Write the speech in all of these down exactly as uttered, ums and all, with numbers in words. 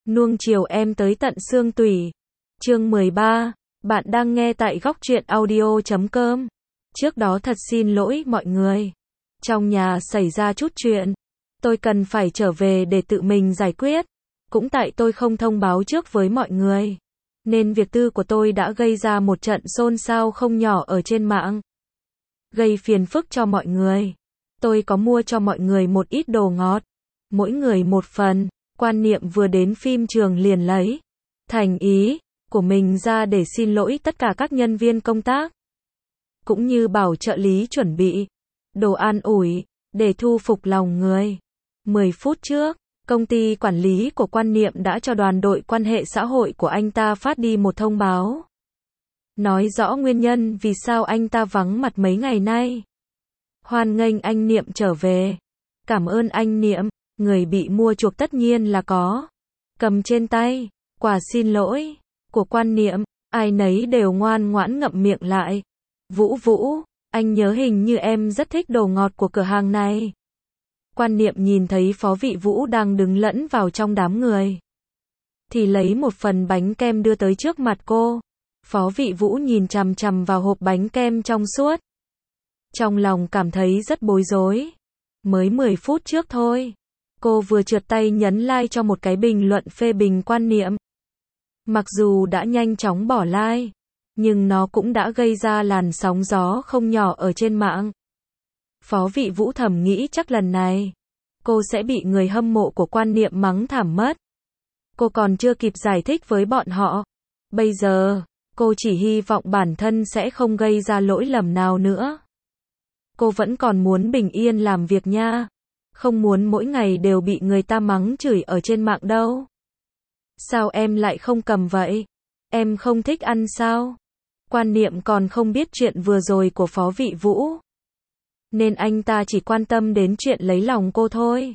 nuông chiều em tới tận xương tủy. Chương mười ba, bạn đang nghe tại góc truyện audio chấm com. Trước đó thật xin lỗi mọi người. Trong nhà xảy ra chút chuyện. Tôi cần phải trở về để tự mình giải quyết. Cũng tại tôi không thông báo trước với mọi người. Nên việc tư của tôi đã gây ra một trận xôn xao không nhỏ ở trên mạng. Gây phiền phức cho mọi người. Tôi có mua cho mọi người một ít đồ ngọt. Mỗi người một phần. Quan Niệm vừa đến phim trường liền lấy thành ý của mình ra để xin lỗi tất cả các nhân viên công tác. Cũng như bảo trợ lý chuẩn bị đồ an ủi để thu phục lòng người. mười phút trước, công ty quản lý của Quan Niệm đã cho đoàn đội quan hệ xã hội của anh ta phát đi một thông báo. Nói rõ nguyên nhân vì sao anh ta vắng mặt mấy ngày nay. Hoan nghênh anh Niệm trở về. Cảm ơn anh Niệm. Người bị mua chuộc tất nhiên là có. Cầm trên tay, quả xin lỗi của Quan Niệm, ai nấy đều ngoan ngoãn ngậm miệng lại. Vũ Vũ, anh nhớ hình như em rất thích đồ ngọt của cửa hàng này. Quan Niệm nhìn thấy Phó Vị Vũ đang đứng lẫn vào trong đám người. Thì lấy một phần bánh kem đưa tới trước mặt cô. Phó Vị Vũ nhìn chằm chằm vào hộp bánh kem trong suốt. Trong lòng cảm thấy rất bối rối. Mới mười phút trước thôi. Cô vừa trượt tay nhấn like cho một cái bình luận phê bình Quan Niệm. Mặc dù đã nhanh chóng bỏ like, nhưng nó cũng đã gây ra làn sóng gió không nhỏ ở trên mạng. Phó Vị Vũ thầm nghĩ chắc lần này, cô sẽ bị người hâm mộ của Quan Niệm mắng thảm mất. Cô còn chưa kịp giải thích với bọn họ. Bây giờ, cô chỉ hy vọng bản thân sẽ không gây ra lỗi lầm nào nữa. Cô vẫn còn muốn bình yên làm việc nha. Không muốn mỗi ngày đều bị người ta mắng chửi ở trên mạng đâu. Sao em lại không cầm vậy? Em không thích ăn sao? Quan Niệm còn không biết chuyện vừa rồi của Phó Vị Vũ. Nên anh ta chỉ quan tâm đến chuyện lấy lòng cô thôi.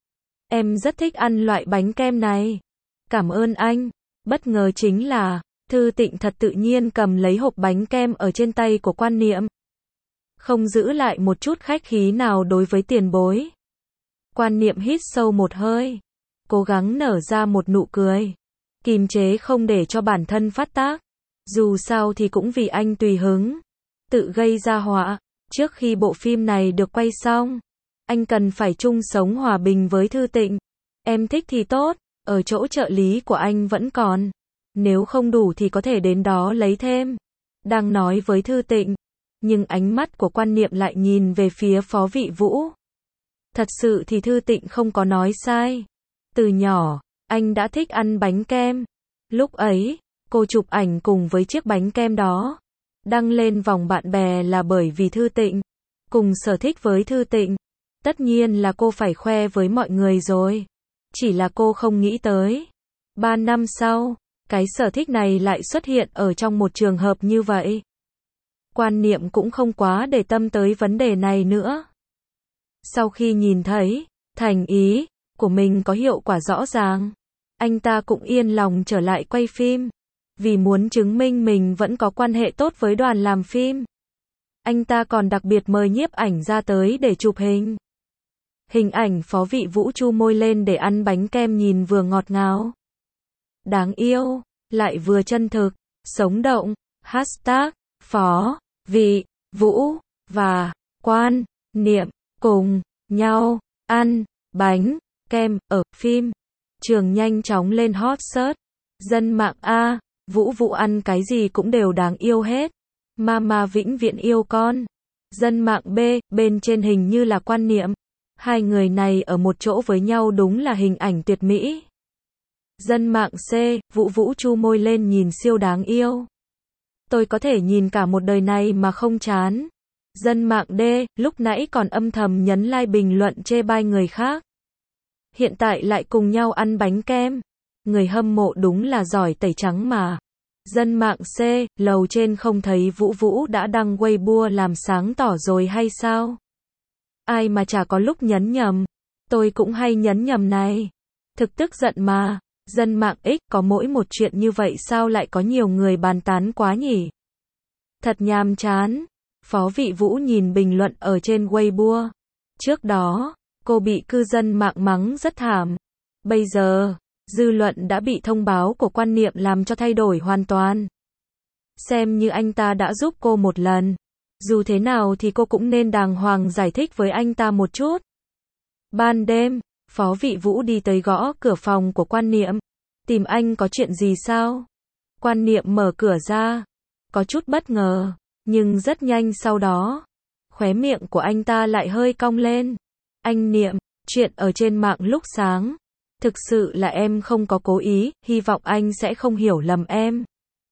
Em rất thích ăn loại bánh kem này. Cảm ơn anh. Bất ngờ chính là, Thư Tịnh thật tự nhiên cầm lấy hộp bánh kem ở trên tay của Quan Niệm. Không giữ lại một chút khách khí nào đối với tiền bối. Quan Niệm hít sâu một hơi, cố gắng nở ra một nụ cười, kìm chế không để cho bản thân phát tác. Dù sao thì cũng vì anh tùy hứng, tự gây ra họa. Trước khi bộ phim này được quay xong, anh cần phải chung sống hòa bình với Thư Tịnh. Em thích thì tốt, ở chỗ trợ lý của anh vẫn còn. Nếu không đủ thì có thể đến đó lấy thêm. Đang nói với Thư Tịnh, nhưng ánh mắt của Quan Niệm lại nhìn về phía Phó Vị Vũ. Thật sự thì Thư Tịnh không có nói sai. Từ nhỏ, anh đã thích ăn bánh kem. Lúc ấy, cô chụp ảnh cùng với chiếc bánh kem đó. Đăng lên vòng bạn bè là bởi vì Thư Tịnh. Cùng sở thích với Thư Tịnh. Tất nhiên là cô phải khoe với mọi người rồi. Chỉ là cô không nghĩ tới. Ba năm sau, cái sở thích này lại xuất hiện ở trong một trường hợp như vậy. Quan Niệm cũng không quá để tâm tới vấn đề này nữa. Sau khi nhìn thấy, thành ý của mình có hiệu quả rõ ràng, anh ta cũng yên lòng trở lại quay phim. Vì muốn chứng minh mình vẫn có quan hệ tốt với đoàn làm phim. Anh ta còn đặc biệt mời nhiếp ảnh ra tới để chụp hình. Hình ảnh Phó Vị Vũ chu môi lên để ăn bánh kem nhìn vừa ngọt ngào, đáng yêu, lại vừa chân thực, sống động. Hashtag Phó Vị Vũ và Quan Niệm cùng nhau ăn bánh kem ở phim trường nhanh chóng lên hot search. Dân mạng A, Vũ Vũ ăn cái gì cũng đều đáng yêu hết. Mama vĩnh viễn yêu con. Dân mạng B, bên trên hình như là Quan Niệm. Hai người này ở một chỗ với nhau đúng là hình ảnh tuyệt mỹ. Dân mạng C, Vũ Vũ chu môi lên nhìn siêu đáng yêu. Tôi có thể nhìn cả một đời này mà không chán. Dân mạng D, lúc nãy còn âm thầm nhấn like bình luận chê bai người khác. Hiện tại lại cùng nhau ăn bánh kem. Người hâm mộ đúng là giỏi tẩy trắng mà. Dân mạng C, lầu trên không thấy Vũ Vũ đã đăng Weibo làm sáng tỏ rồi hay sao? Ai mà chả có lúc nhấn nhầm. Tôi cũng hay nhấn nhầm này. Thực tức giận mà. Dân mạng X, có mỗi một chuyện như vậy sao lại có nhiều người bàn tán quá nhỉ? Thật nhàm chán. Phó Vị Vũ nhìn bình luận ở trên Weibo. Trước đó, cô bị cư dân mạng mắng rất thảm. Bây giờ, Dư luận đã bị thông báo của quan niệm làm cho thay đổi hoàn toàn. Xem như anh ta đã giúp cô một lần. Dù thế nào thì cô cũng nên đàng hoàng giải thích với anh ta một chút. Ban đêm, Phó Vị Vũ đi tới gõ cửa phòng của quan niệm. Tìm anh có chuyện gì sao? Quan niệm mở cửa ra. Có chút bất ngờ, nhưng rất nhanh sau đó, khóe miệng của anh ta lại hơi cong lên. Anh Niệm, chuyện ở trên mạng lúc sáng. Thực sự là em không có cố ý, hy vọng anh sẽ không hiểu lầm em.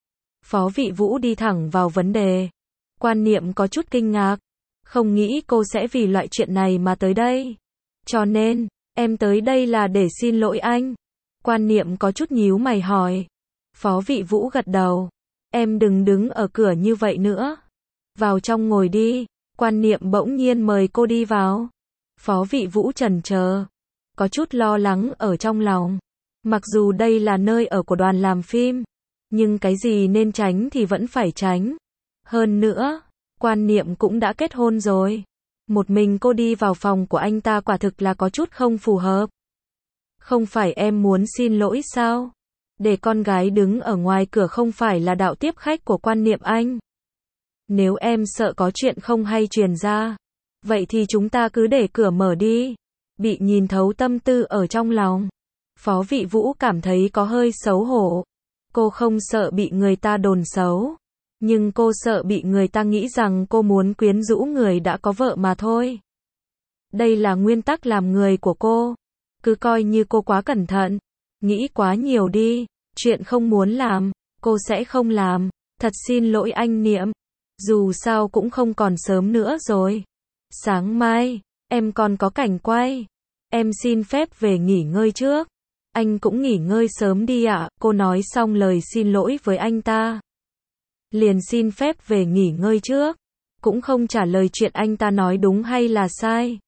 Phó Vị Vũ đi thẳng vào vấn đề. Quan niệm có chút kinh ngạc. Không nghĩ cô sẽ vì loại chuyện này mà tới đây. Cho nên, em tới đây là để xin lỗi anh. Quan niệm có chút nhíu mày hỏi. Phó Vị Vũ gật đầu. Em đừng đứng ở cửa như vậy nữa. Vào trong ngồi đi. Quan niệm bỗng nhiên mời cô đi vào. Phó Vị Vũ chần chờ. Có chút lo lắng ở trong lòng. Mặc dù đây là nơi ở của đoàn làm phim. Nhưng cái gì nên tránh thì vẫn phải tránh. Hơn nữa, quan niệm cũng đã kết hôn rồi. Một mình cô đi vào phòng của anh ta quả thực là có chút không phù hợp. Không phải em muốn xin lỗi sao? Để con gái đứng ở ngoài cửa không phải là đạo tiếp khách của quan niệm anh. Nếu em sợ có chuyện không hay truyền ra, vậy thì chúng ta cứ để cửa mở đi. Bị nhìn thấu tâm tư ở trong lòng. Phó Vị Vũ cảm thấy có hơi xấu hổ. Cô không sợ bị người ta đồn xấu. Nhưng cô sợ bị người ta nghĩ rằng cô muốn quyến rũ người đã có vợ mà thôi. Đây là nguyên tắc làm người của cô. Cứ coi như cô quá cẩn thận. Nghĩ quá nhiều đi. Chuyện không muốn làm, cô sẽ không làm. Thật xin lỗi anh Niệm. Dù sao cũng không còn sớm nữa rồi. Sáng mai, em còn có cảnh quay. Em xin phép về nghỉ ngơi trước. Anh cũng nghỉ ngơi sớm đi ạ. À. Cô nói xong lời xin lỗi với anh ta. Liền xin phép về nghỉ ngơi trước. Cũng không trả lời chuyện anh ta nói đúng hay là sai.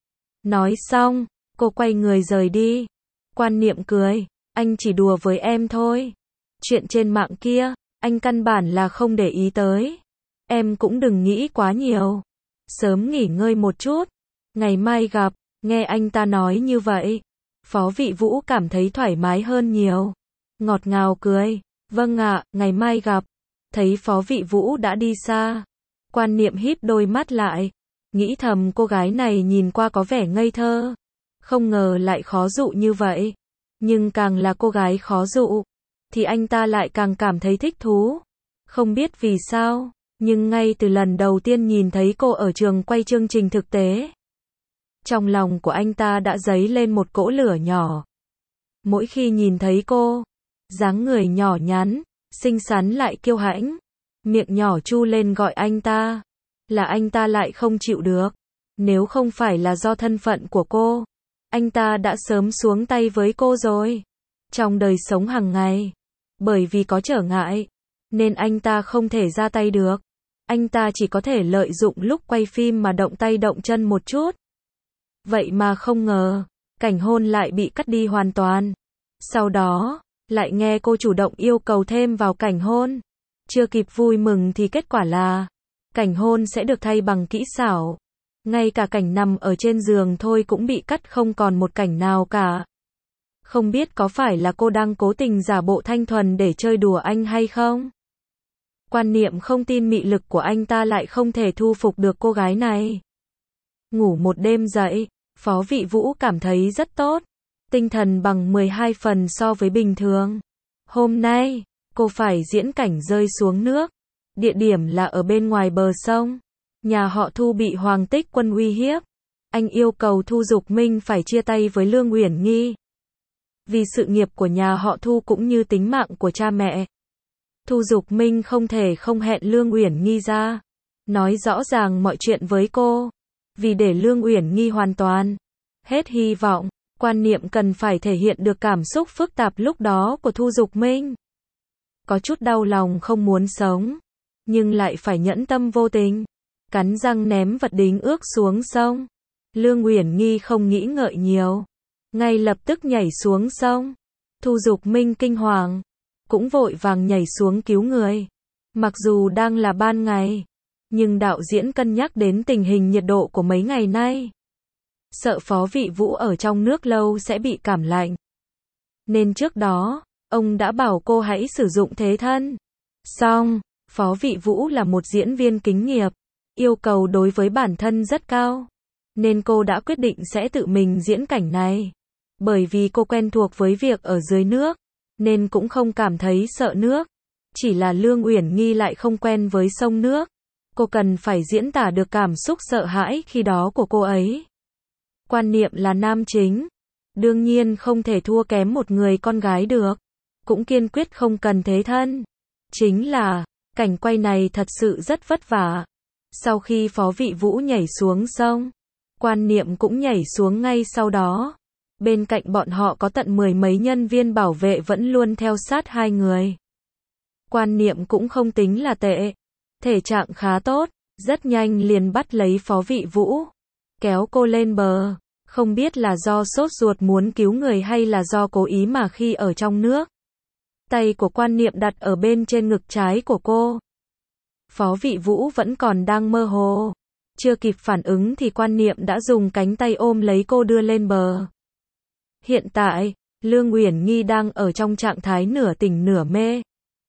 Nói xong, cô quay người rời đi. Quan niệm cười. Anh chỉ đùa với em thôi. Chuyện trên mạng kia, anh căn bản là không để ý tới. Em cũng đừng nghĩ quá nhiều. Sớm nghỉ ngơi một chút. Ngày mai gặp. Nghe anh ta nói như vậy. Phó Vị Vũ cảm thấy thoải mái hơn nhiều. Ngọt ngào cười. Vâng ạ, ngày mai gặp. Thấy Phó Vị Vũ đã đi xa. Quan niệm híp đôi mắt lại. Nghĩ thầm cô gái này nhìn qua có vẻ ngây thơ. Không ngờ lại khó dụ như vậy. Nhưng càng là cô gái khó dụ, thì anh ta lại càng cảm thấy thích thú. Không biết vì sao, nhưng ngay từ lần đầu tiên nhìn thấy cô ở trường quay chương trình thực tế, trong lòng của anh ta đã dấy lên một cỗ lửa nhỏ. Mỗi khi nhìn thấy cô, dáng người nhỏ nhắn, xinh xắn lại kiêu hãnh, miệng nhỏ chu lên gọi anh ta, là anh ta lại không chịu được. Nếu không phải là do thân phận của cô, anh ta đã sớm xuống tay với cô rồi. Trong đời sống hàng ngày, bởi vì có trở ngại, nên anh ta không thể ra tay được. Anh ta chỉ có thể lợi dụng lúc quay phim mà động tay động chân một chút. Vậy mà không ngờ, cảnh hôn lại bị cắt đi hoàn toàn. Sau đó, lại nghe cô chủ động yêu cầu thêm vào cảnh hôn. Chưa kịp vui mừng thì kết quả là, cảnh hôn sẽ được thay bằng kỹ xảo. Ngay cả cảnh nằm ở trên giường thôi cũng bị cắt không còn một cảnh nào cả. Không biết có phải là cô đang cố tình giả bộ thanh thuần để chơi đùa anh hay không? Quan niệm không tin mị lực của anh ta lại không thể thu phục được cô gái này. Ngủ một đêm dậy, Phó Vị Vũ cảm thấy rất tốt. Tinh thần bằng mười hai phần so với bình thường. Hôm nay, cô phải diễn cảnh rơi xuống nước. Địa điểm là ở bên ngoài bờ sông. Nhà họ Thu bị Hoàng Tích Quân uy hiếp. Anh yêu cầu Thu Dục Minh phải chia tay với Lương Uyển Nghi. Vì sự nghiệp của nhà họ Thu cũng như tính mạng của cha mẹ. Thu Dục Minh không thể không hẹn Lương Uyển Nghi ra. Nói rõ ràng mọi chuyện với cô. Vì để Lương Uyển Nghi hoàn toàn hết hy vọng, quan niệm cần phải thể hiện được cảm xúc phức tạp lúc đó của Thu Dục Minh. Có chút đau lòng không muốn sống, nhưng lại phải nhẫn tâm vô tình. Cắn răng ném vật đính ước xuống sông. Lương Uyển Nghi không nghĩ ngợi nhiều, ngay lập tức nhảy xuống sông. Thu Dục Minh kinh hoàng, cũng vội vàng nhảy xuống cứu người. Mặc dù đang là ban ngày, nhưng đạo diễn cân nhắc đến tình hình nhiệt độ của mấy ngày nay. Sợ Phó Vị Vũ ở trong nước lâu sẽ bị cảm lạnh, nên trước đó, ông đã bảo cô hãy sử dụng thế thân. Song, Phó Vị Vũ là một diễn viên kính nghiệp, yêu cầu đối với bản thân rất cao, nên cô đã quyết định sẽ tự mình diễn cảnh này. Bởi vì cô quen thuộc với việc ở dưới nước, nên cũng không cảm thấy sợ nước. Chỉ là Lương Uyển Nghi lại không quen với sông nước. Cô cần phải diễn tả được cảm xúc sợ hãi khi đó của cô ấy. Quan Niệm là nam chính, đương nhiên không thể thua kém một người con gái được. Cũng kiên quyết không cần thế thân. Chính là, cảnh quay này thật sự rất vất vả. Sau khi Phó Vị Vũ nhảy xuống sông, Quan Niệm cũng nhảy xuống ngay sau đó. Bên cạnh bọn họ có tận mười mấy nhân viên bảo vệ vẫn luôn theo sát hai người. Quan Niệm cũng không tính là tệ. Thể trạng khá tốt, rất nhanh liền bắt lấy Phó Vị Vũ. Kéo cô lên bờ. Không biết là do sốt ruột muốn cứu người hay là do cố ý mà khi ở trong nước. Tay của Quan Niệm đặt ở bên trên ngực trái của cô. Phó Vị Vũ vẫn còn đang mơ hồ. Chưa kịp phản ứng thì Quan Niệm đã dùng cánh tay ôm lấy cô đưa lên bờ. Hiện tại, Lương Uyển Nghi đang ở trong trạng thái nửa tỉnh nửa mê.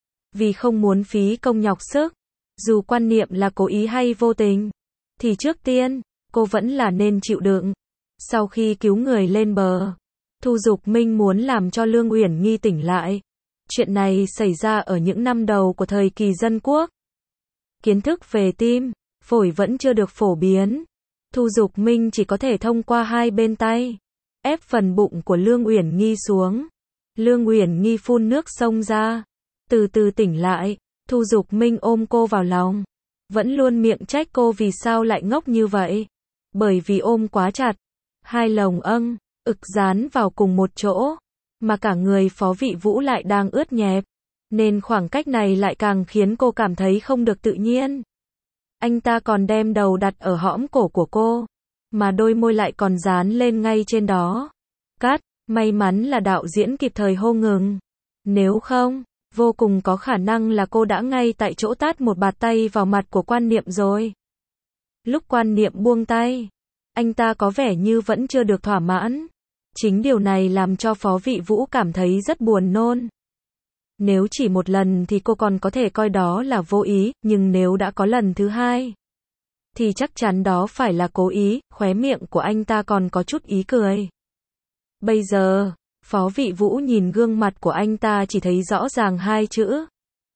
Vì không muốn phí công nhọc sức, dù Quan Niệm là cố ý hay vô tình, thì trước tiên, cô vẫn là nên chịu đựng. Sau khi cứu người lên bờ, Thu Dục Minh muốn làm cho Lương Uyển Nghi tỉnh lại. Chuyện này xảy ra ở những năm đầu của thời kỳ dân quốc. Kiến thức về tim, phổi vẫn chưa được phổ biến. Thu Dục Minh chỉ có thể thông qua hai bên tay, ép phần bụng của Lương Uyển Nghi xuống. Lương Uyển Nghi phun nước sông ra, từ từ tỉnh lại. Thu Dục Minh ôm cô vào lòng, vẫn luôn miệng trách cô vì sao lại ngốc như vậy. Bởi vì ôm quá chặt, hai lồng âng, ực dán vào cùng một chỗ, mà cả người Phó Vị Vũ lại đang ướt nhẹp, nên khoảng cách này lại càng khiến cô cảm thấy không được tự nhiên. Anh ta còn đem đầu đặt ở hõm cổ của cô, mà đôi môi lại còn dán lên ngay trên đó. Cắt, may mắn là đạo diễn kịp thời hô ngừng. Nếu không, vô cùng có khả năng là cô đã ngay tại chỗ tát một bạt tay vào mặt của Quan Niệm rồi. Lúc Quan Niệm buông tay, anh ta có vẻ như vẫn chưa được thỏa mãn. Chính điều này làm cho Phó Vị Vũ cảm thấy rất buồn nôn. Nếu chỉ một lần thì cô còn có thể coi đó là vô ý, nhưng nếu đã có lần thứ hai, thì chắc chắn đó phải là cố ý. Khóe miệng của anh ta còn có chút ý cười. Bây giờ, Phó Vị Vũ nhìn gương mặt của anh ta chỉ thấy rõ ràng hai chữ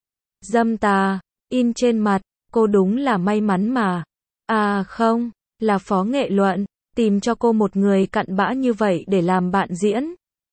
dâm tà, in trên mặt. Cô đúng là may mắn mà. À không, là Phó Nghệ Luận tìm cho cô một người cặn bã như vậy để làm bạn diễn.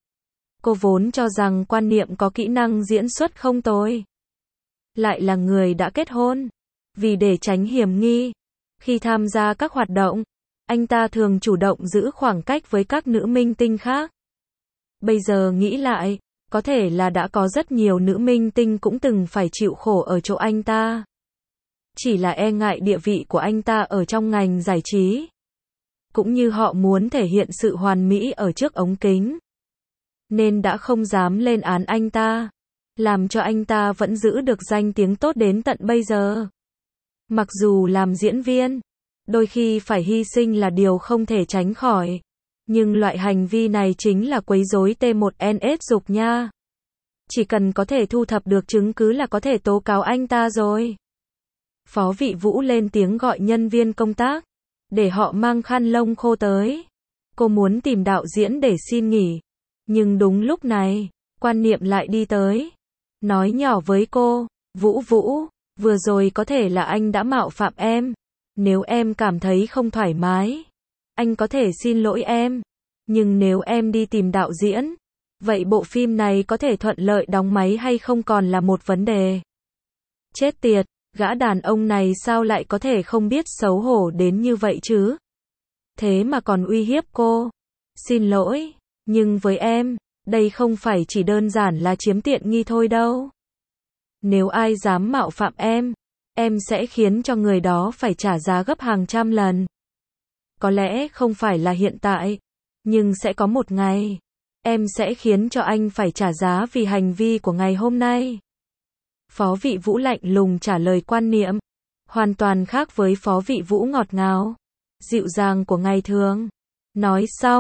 Cô vốn cho rằng Quan Niệm có kỹ năng diễn xuất không tồi, lại là người đã kết hôn. Vì để tránh hiểm nghi, khi tham gia các hoạt động, anh ta thường chủ động giữ khoảng cách với các nữ minh tinh khác. Bây giờ nghĩ lại, có thể là đã có rất nhiều nữ minh tinh cũng từng phải chịu khổ ở chỗ anh ta. Chỉ là e ngại địa vị của anh ta ở trong ngành giải trí, cũng như họ muốn thể hiện sự hoàn mỹ ở trước ống kính, nên đã không dám lên án anh ta, làm cho anh ta vẫn giữ được danh tiếng tốt đến tận bây giờ. Mặc dù làm diễn viên, đôi khi phải hy sinh là điều không thể tránh khỏi, nhưng loại hành vi này chính là quấy rối T một N S dục nha. Chỉ cần có thể thu thập được chứng cứ là có thể tố cáo anh ta rồi. Phó Vị Vũ lên tiếng gọi nhân viên công tác, để họ mang khăn lông khô tới. Cô muốn tìm đạo diễn để xin nghỉ. Nhưng đúng lúc này, Quan Niệm lại đi tới, nói nhỏ với cô, Vũ Vũ, vừa rồi có thể là anh đã mạo phạm em. Nếu em cảm thấy không thoải mái, anh có thể xin lỗi em. Nhưng nếu em đi tìm đạo diễn, vậy bộ phim này có thể thuận lợi đóng máy hay không còn là một vấn đề. Chết tiệt, gã đàn ông này sao lại có thể không biết xấu hổ đến như vậy chứ? Thế mà còn uy hiếp cô. Xin lỗi, nhưng với em, đây không phải chỉ đơn giản là chiếm tiện nghi thôi đâu. Nếu ai dám mạo phạm em, em sẽ khiến cho người đó phải trả giá gấp hàng trăm lần. Có lẽ không phải là hiện tại, nhưng sẽ có một ngày, em sẽ khiến cho anh phải trả giá vì hành vi của ngày hôm nay. Phó Vị Vũ lạnh lùng trả lời Quan Niệm, hoàn toàn khác với Phó Vị Vũ ngọt ngào, dịu dàng của ngày thường. Nói xong,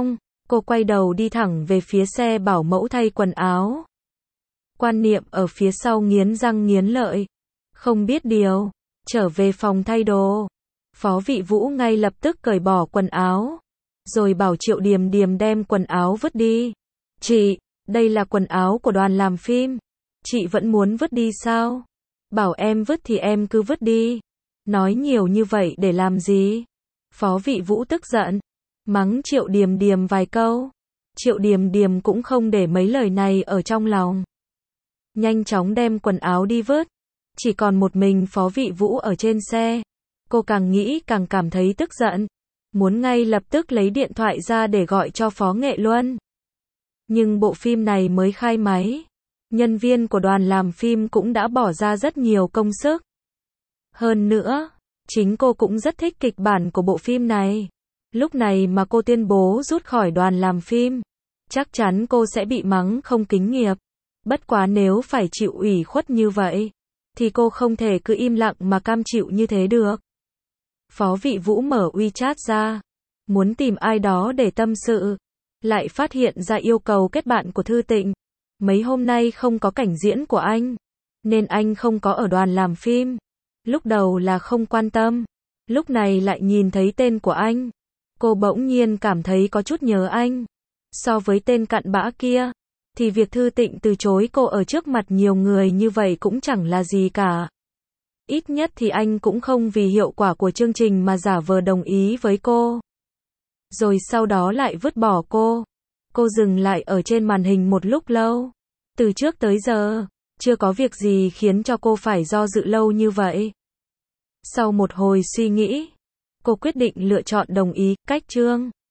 Cô quay đầu đi thẳng về phía xe bảo mẫu thay quần áo. Quan Niệm ở phía sau nghiến răng nghiến lợi. Không biết điều. Trở về phòng thay đồ. Phó Vị Vũ ngay lập tức cởi bỏ quần áo. Rồi bảo Triệu Điềm Điềm đem quần áo vứt đi. Chị, đây là quần áo của đoàn làm phim. Chị vẫn muốn vứt đi sao? Bảo em vứt thì em cứ vứt đi. Nói nhiều như vậy để làm gì? Phó Vị Vũ tức giận. Mắng Triệu Điềm Điềm vài câu. Triệu Điềm Điềm cũng không để mấy lời này ở trong lòng. Nhanh chóng đem quần áo đi vứt. Chỉ còn một mình Phó Vị Vũ ở trên xe. Cô càng nghĩ càng cảm thấy tức giận. Muốn ngay lập tức lấy điện thoại ra để gọi cho Phó Nghệ Luân. Nhưng bộ phim này mới khai máy. Nhân viên của đoàn làm phim cũng đã bỏ ra rất nhiều công sức. Hơn nữa, chính cô cũng rất thích kịch bản của bộ phim này. Lúc này mà cô tuyên bố rút khỏi đoàn làm phim, chắc chắn cô sẽ bị mắng không kính nghiệp. Bất quá nếu phải chịu ủy khuất như vậy, thì cô không thể cứ im lặng mà cam chịu như thế được. Phó Vị Vũ mở WeChat ra, muốn tìm ai đó để tâm sự. Lại phát hiện ra yêu cầu kết bạn của Thư Tịnh. Mấy hôm nay không có cảnh diễn của anh, nên anh không có ở đoàn làm phim. Lúc đầu là không quan tâm, lúc này lại nhìn thấy tên của anh. Cô bỗng nhiên cảm thấy có chút nhớ anh. So với tên cặn bã kia, thì việc Thư Tịnh từ chối cô ở trước mặt nhiều người như vậy cũng chẳng là gì cả. Ít nhất thì anh cũng không vì hiệu quả của chương trình mà giả vờ đồng ý với cô. Rồi sau đó lại vứt bỏ cô. Cô dừng lại ở trên màn hình một lúc lâu. Từ trước tới giờ, chưa có việc gì khiến cho cô phải do dự lâu như vậy. Sau một hồi suy nghĩ, cô quyết định lựa chọn đồng ý, cách chương.